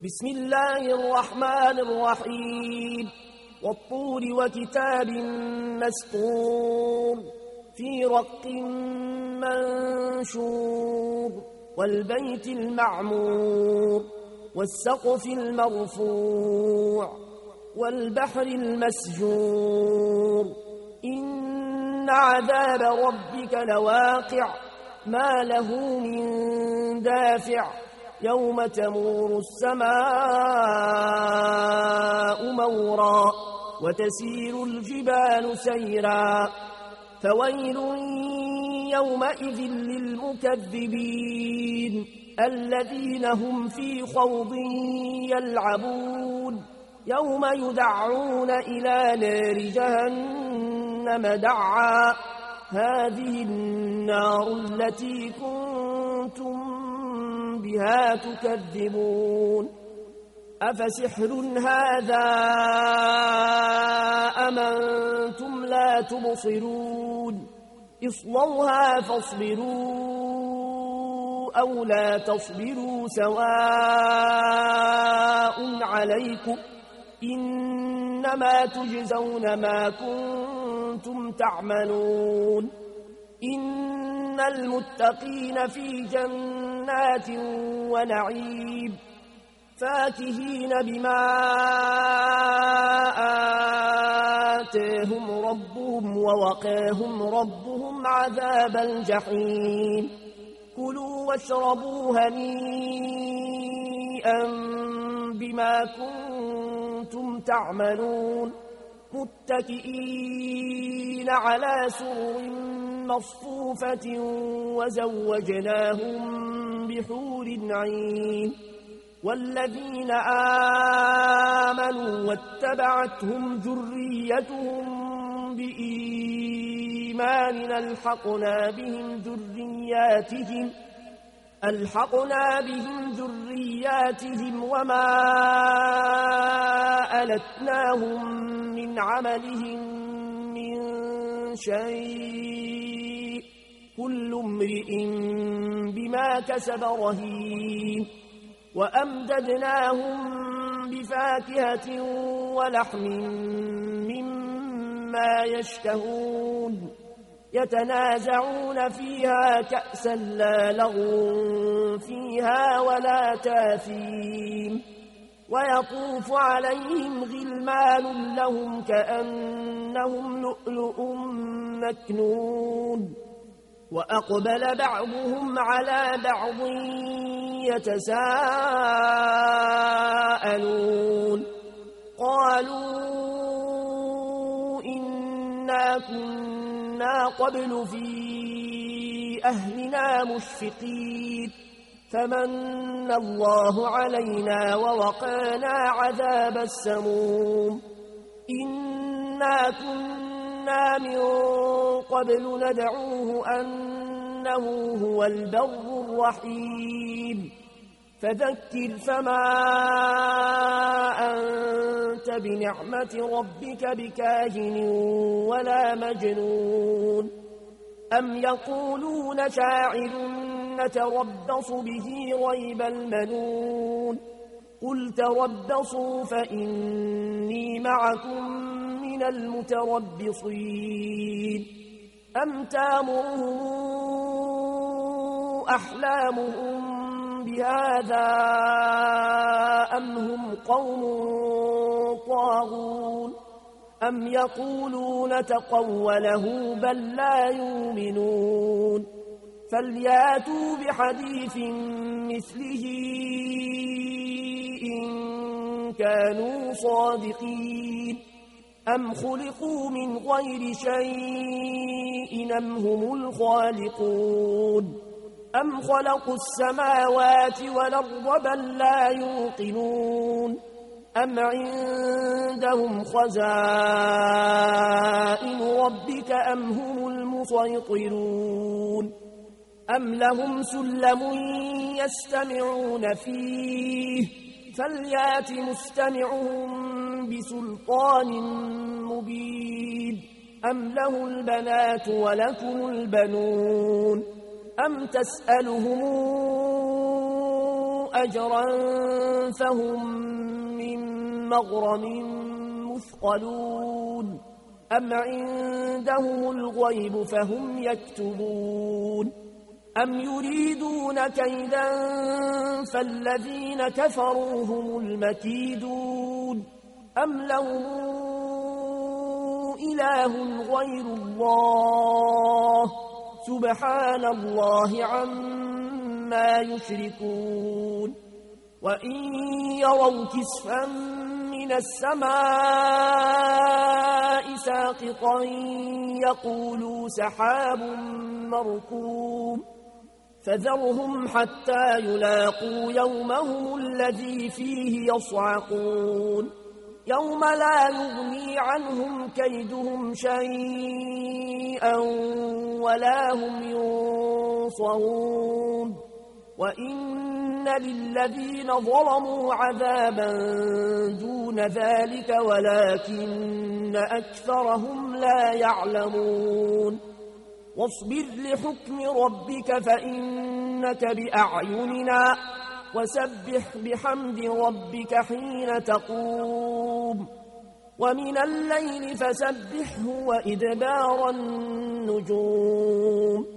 بسم الله الرحمن الرحيم والطور وكتاب مسطور في رق منشور والبيت المعمور والسقف المرفوع والبحر المسجور إن عذاب ربك لواقع ما له من دافع يوم تمور السماء مورا وتسير الجبال سيرا فويل يومئذ للمكذبين الذين هم في خوض يلعبون يوم يدعون إلى نار جهنم دعا هذه النار التي كنتم بها تكذبون أفسحر هذا أم أنتم لا تبصرون اصلوها فاصبروا أو لا تصبروا سواء عليكم إنما تجزون ما كنتم تعملون إن المتقين في جنات ونعيم فاكهين بما آتاهم ربهم ووقاهم ربهم عذاب الجحيم كلوا واشربوا هنيئا بما كنتم تعملون متكئين على سرر مصفوفة وزوجناهم بحور عين والذين آمنوا واتبعتهم ذريتهم بإيمان ألحقنا بهم ذرياتهم وما ألتناهم من عملهم من شيء كل امرئ بما كسب رهين وأمددناهم بفاكهة ولحم مما يشتهون يتنازعون فيها كأسا لا لغو فيها ولا تاثيم ويطوف عليهم غلمان لهم كأنهم لؤلؤ مكنون وأقبل بعضهم على بعض يتساءلون قالوا إنا كنا قبل في أهلنا مشفقين فمن الله علينا ووقانا عذاب السموم إنا كنا من قبل ندعوه أنه هو البر الرحيم فذكر فما أنت بنعمة ربك بكاهن ولا مجنون أم يقولون شاعر نتربص به ريب المنون قل تربصوا فإني معكم من المتربصين أم تامرهم أحلامهم بهذا أم هم قوم طاغون أم يقولون تقوله بل لا يؤمنون فلياتوا بحديث مثله إن كانوا صادقين أم خلقوا من غير شيء أم هم الخالقون أم خلقوا السماوات والأرض بل لا يوقنون أم عندهم خزائن ربك أم هم المسيطرون أم لهم سلم يستمعون فيه فليات مستمعهم بسلطان مبين أم له البنات ولكم البنون أم تسألهم أجرا فهم من مغرم مثقلون أم عندهم الغيب فهم يكتبون أم يريدون كيدا فالذين كفروا هم المكيدون أم لهم إله غير الله سبحان الله عما يشركون وإن يروا كسفا من السماء ساقطا يقولوا سحاب مركوم فذرهم حتى يلاقوا يومهم الذي فيه يصعقون يوم لا يغني عنهم كيدهم شيئا ولا هم ينصرون وإن للذين ظلموا عذابا دون ذلك ولكن أكثرهم لا يعلمون واصبر لحكم ربك فإنك بأعيننا وسبح بحمد ربك حين تقوم ومن الليل فسبحه وإدبار النجوم